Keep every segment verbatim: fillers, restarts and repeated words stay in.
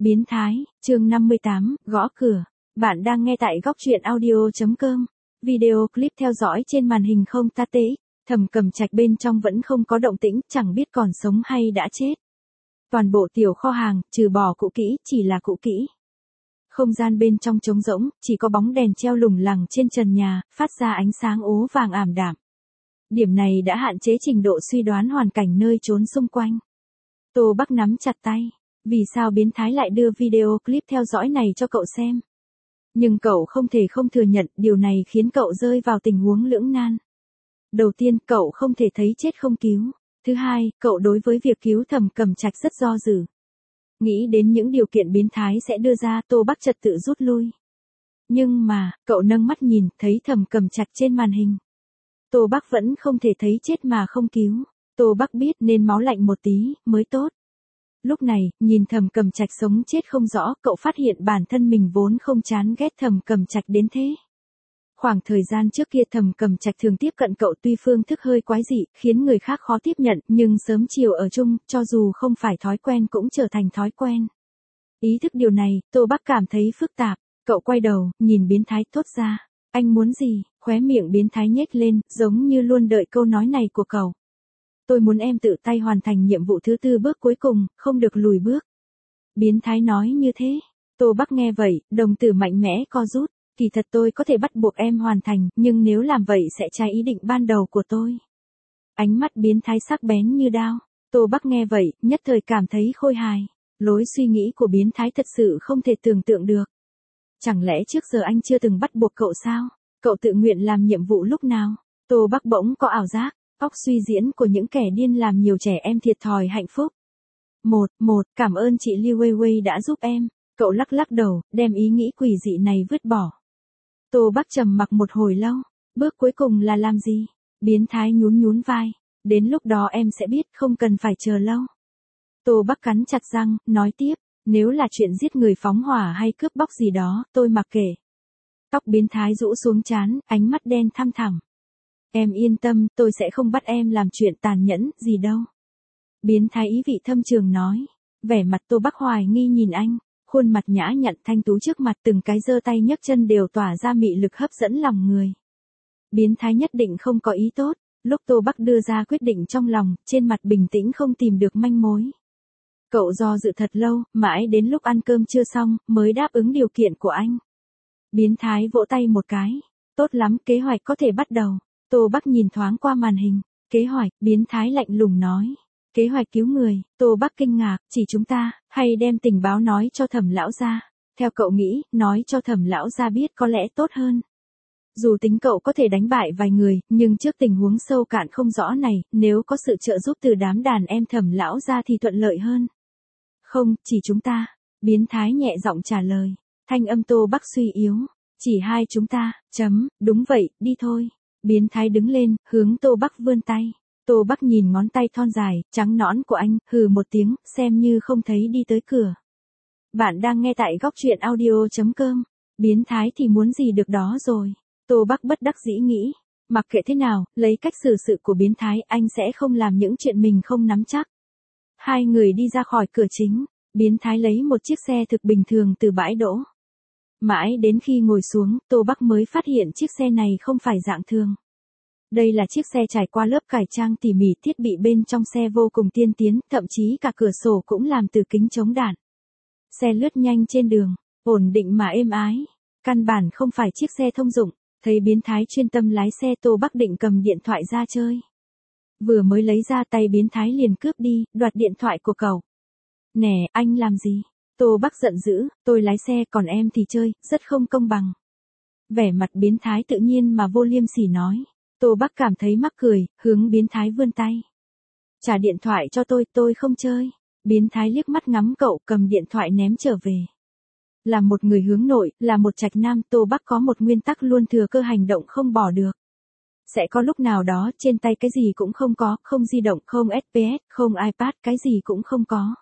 Biến thái, chương năm mươi tám, gõ cửa. Bạn đang nghe tại góc truyện audio chấm com. Video clip theo dõi trên màn hình không ta tê. Thẩm Cẩm Trạch bên trong vẫn không có động tĩnh, chẳng biết còn sống hay đã chết. Toàn bộ tiểu kho hàng, trừ bỏ cũ kỹ, chỉ là cũ kỹ. Không gian bên trong trống rỗng, chỉ có bóng đèn treo lủng lẳng trên trần nhà, phát ra ánh sáng ố vàng ảm đạm. Điểm này đã hạn chế trình độ suy đoán hoàn cảnh nơi trốn xung quanh. Tô Bắc nắm chặt tay. Vì sao biến thái lại đưa video clip theo dõi này cho cậu xem? Nhưng cậu không thể không thừa nhận, điều này khiến cậu rơi vào tình huống lưỡng nan. Đầu tiên, cậu không thể thấy chết không cứu. Thứ hai, cậu đối với việc cứu Thẩm Cẩm Trạch rất do dự. Nghĩ đến những điều kiện biến thái sẽ đưa ra, Tô Bắc trật tự rút lui. Nhưng mà, cậu nâng mắt nhìn, thấy Thẩm Cẩm Trạch trên màn hình. Tô Bắc vẫn không thể thấy chết mà không cứu. Tô Bắc biết nên máu lạnh một tí, mới tốt. Lúc này, nhìn Thẩm Cẩm Trạch sống chết không rõ, cậu phát hiện bản thân mình vốn không chán ghét Thẩm Cẩm Trạch đến thế. Khoảng thời gian trước kia Thẩm Cẩm Trạch thường tiếp cận cậu, tuy phương thức hơi quái dị, khiến người khác khó tiếp nhận, nhưng sớm chiều ở chung, cho dù không phải thói quen cũng trở thành thói quen. Ý thức điều này, Tô Bắc cảm thấy phức tạp. Cậu quay đầu, nhìn biến thái thốt ra. Anh muốn gì? Khóe miệng biến thái nhếch lên, giống như luôn đợi câu nói này của cậu. Tôi muốn em tự tay hoàn thành nhiệm vụ thứ tư, bước cuối cùng, không được lùi bước. Biến thái nói như thế. Tô Bắc nghe vậy, đồng tử mạnh mẽ co rút. Kỳ thật tôi có thể bắt buộc em hoàn thành, nhưng nếu làm vậy sẽ trái ý định ban đầu của tôi. Ánh mắt biến thái sắc bén như đao. Tô Bắc nghe vậy, nhất thời cảm thấy khôi hài. Lối suy nghĩ của biến thái thật sự không thể tưởng tượng được. Chẳng lẽ trước giờ anh chưa từng bắt buộc cậu sao? Cậu tự nguyện làm nhiệm vụ lúc nào? Tô Bắc bỗng có ảo giác. Óc suy diễn của những kẻ điên làm nhiều trẻ em thiệt thòi hạnh phúc. Một, một, cảm ơn chị Liu Wei Wei đã giúp em. Cậu lắc lắc đầu, đem ý nghĩ quỷ dị này vứt bỏ. Tô Bắc trầm mặc một hồi lâu. Bước cuối cùng là làm gì? Biến thái nhún nhún vai. Đến lúc đó em sẽ biết, không cần phải chờ lâu. Tô Bắc cắn chặt răng, nói tiếp. Nếu là chuyện giết người, phóng hỏa hay cướp bóc gì đó, tôi mặc kệ. Tóc biến thái rũ xuống trán, ánh mắt đen thăm thẳm. Em yên tâm, tôi sẽ không bắt em làm chuyện tàn nhẫn gì đâu. Biến thái ý vị thâm trường nói. Vẻ mặt Tô Bắc hoài nghi nhìn anh, khuôn mặt nhã nhặn thanh tú trước mặt, từng cái giơ tay nhấc chân đều tỏa ra mị lực hấp dẫn lòng người. Biến thái nhất định không có ý tốt. Lúc Tô Bắc đưa ra quyết định trong lòng, trên mặt bình tĩnh không tìm được manh mối. Cậu do dự thật lâu, mãi đến lúc ăn cơm chưa xong, mới đáp ứng điều kiện của anh. Biến thái vỗ tay một cái. Tốt lắm, kế hoạch có thể bắt đầu. Tô Bắc nhìn thoáng qua màn hình. Kế hoạch, biến thái lạnh lùng nói. Kế hoạch cứu người. Tô Bắc kinh ngạc, chỉ chúng ta, hay đem tình báo nói cho Thẩm lão gia? Theo cậu nghĩ, nói cho Thẩm lão gia biết có lẽ tốt hơn. Dù tính cậu có thể đánh bại vài người, nhưng trước tình huống sâu cạn không rõ này, nếu có sự trợ giúp từ đám đàn em Thẩm lão gia thì thuận lợi hơn. Không, chỉ chúng ta. Biến thái nhẹ giọng trả lời. Thanh âm Tô Bắc suy yếu. Chỉ hai chúng ta, chấm, đúng vậy, đi thôi. Biến thái đứng lên, hướng Tô Bắc vươn tay. Tô Bắc nhìn ngón tay thon dài, trắng nõn của anh, hừ một tiếng, xem như không thấy đi tới cửa. Bạn đang nghe tại góc truyện audio chấm com. Biến thái thì muốn gì được đó rồi. Tô Bắc bất đắc dĩ nghĩ. Mặc kệ thế nào, lấy cách xử sự của biến thái, anh sẽ không làm những chuyện mình không nắm chắc. Hai người đi ra khỏi cửa chính. Biến thái lấy một chiếc xe thực bình thường từ bãi đỗ. Mãi đến khi ngồi xuống, Tô Bắc mới phát hiện chiếc xe này không phải dạng thường. Đây là chiếc xe trải qua lớp cải trang tỉ mỉ, thiết bị bên trong xe vô cùng tiên tiến, thậm chí cả cửa sổ cũng làm từ kính chống đạn. Xe lướt nhanh trên đường, ổn định mà êm ái. Căn bản không phải chiếc xe thông dụng. Thấy biến thái chuyên tâm lái xe, Tô Bắc định cầm điện thoại ra chơi. Vừa mới lấy ra tay biến thái liền cướp đi, đoạt điện thoại của cậu. Nè, anh làm gì? Tô Bắc giận dữ, tôi lái xe còn em thì chơi, rất không công bằng. Vẻ mặt biến thái tự nhiên mà vô liêm sỉ nói. Tô Bắc cảm thấy mắc cười, hướng biến thái vươn tay. Trả điện thoại cho tôi, tôi không chơi. Biến thái liếc mắt ngắm cậu, cầm điện thoại ném trở về. Là một người hướng nội, là một trạch nam, Tô Bắc có một nguyên tắc luôn thừa cơ hành động không bỏ được. Sẽ có lúc nào đó trên tay cái gì cũng không có, không di động, không ét pê ét, không iPad, cái gì cũng không có.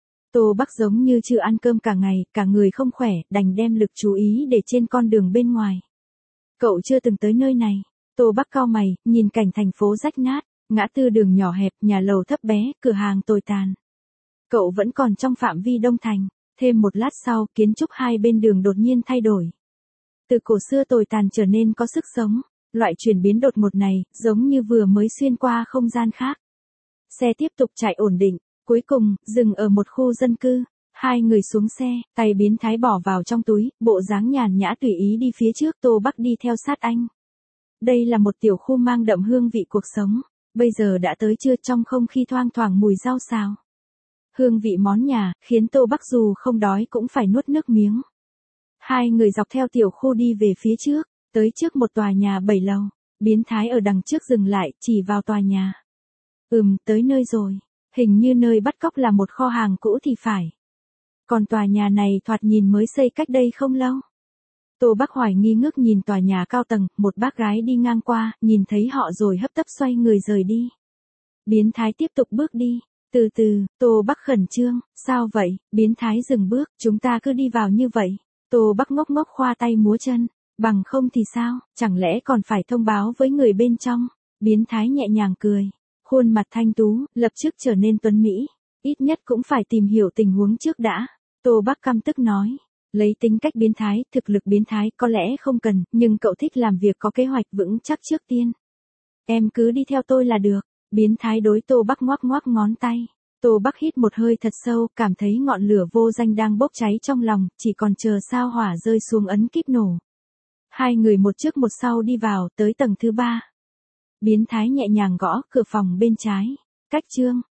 Tô Bắc giống như chưa ăn cơm cả ngày, cả người không khỏe, đành đem lực chú ý để trên con đường bên ngoài. Cậu chưa từng tới nơi này. Tô Bắc cau mày, nhìn cảnh thành phố rách nát, ngã tư đường nhỏ hẹp, nhà lầu thấp bé, cửa hàng tồi tàn. Cậu vẫn còn trong phạm vi Đông Thành. Thêm một lát sau, kiến trúc hai bên đường đột nhiên thay đổi. Từ cổ xưa tồi tàn trở nên có sức sống. Loại chuyển biến đột ngột này, giống như vừa mới xuyên qua không gian khác. Xe tiếp tục chạy ổn định, cuối cùng, dừng ở một khu dân cư. Hai người xuống xe, tay biến thái bỏ vào trong túi, bộ dáng nhàn nhã tùy ý đi phía trước, Tô Bắc đi theo sát anh. Đây là một tiểu khu mang đậm hương vị cuộc sống. Bây giờ đã tới trưa, trong không khí thoang thoảng mùi rau xào. Hương vị món nhà, khiến Tô Bắc dù không đói cũng phải nuốt nước miếng. Hai người dọc theo tiểu khu đi về phía trước, tới trước một tòa nhà bảy lầu. Biến thái ở đằng trước dừng lại, chỉ vào tòa nhà. Ừm, tới nơi rồi. Hình như nơi bắt cóc là một kho hàng cũ thì phải. Còn tòa nhà này thoạt nhìn mới xây cách đây không lâu. Tô Bắc hoài nghi ngước nhìn tòa nhà cao tầng, một bác gái đi ngang qua, nhìn thấy họ rồi hấp tấp xoay người rời đi. Biến thái tiếp tục bước đi. Từ từ, Tô Bắc khẩn trương, sao vậy? Biến thái dừng bước, chúng ta cứ đi vào như vậy. Tô Bắc ngốc ngốc khoa tay múa chân, bằng không thì sao, chẳng lẽ còn phải thông báo với người bên trong? Biến thái nhẹ nhàng cười, khuôn mặt thanh tú, lập tức trở nên tuấn mỹ, ít nhất cũng phải tìm hiểu tình huống trước đã. Tô Bắc căm tức nói, lấy tính cách biến thái, thực lực biến thái có lẽ không cần, nhưng cậu thích làm việc có kế hoạch vững chắc trước tiên. Em cứ đi theo tôi là được. Biến thái đối Tô Bắc ngoắc ngoắc ngón tay. Tô Bắc hít một hơi thật sâu, cảm thấy ngọn lửa vô danh đang bốc cháy trong lòng, chỉ còn chờ sao hỏa rơi xuống ấn kíp nổ. Hai người một trước một sau đi vào, tới tầng thứ ba. Biến thái nhẹ nhàng gõ cửa phòng bên trái. Cách Trương,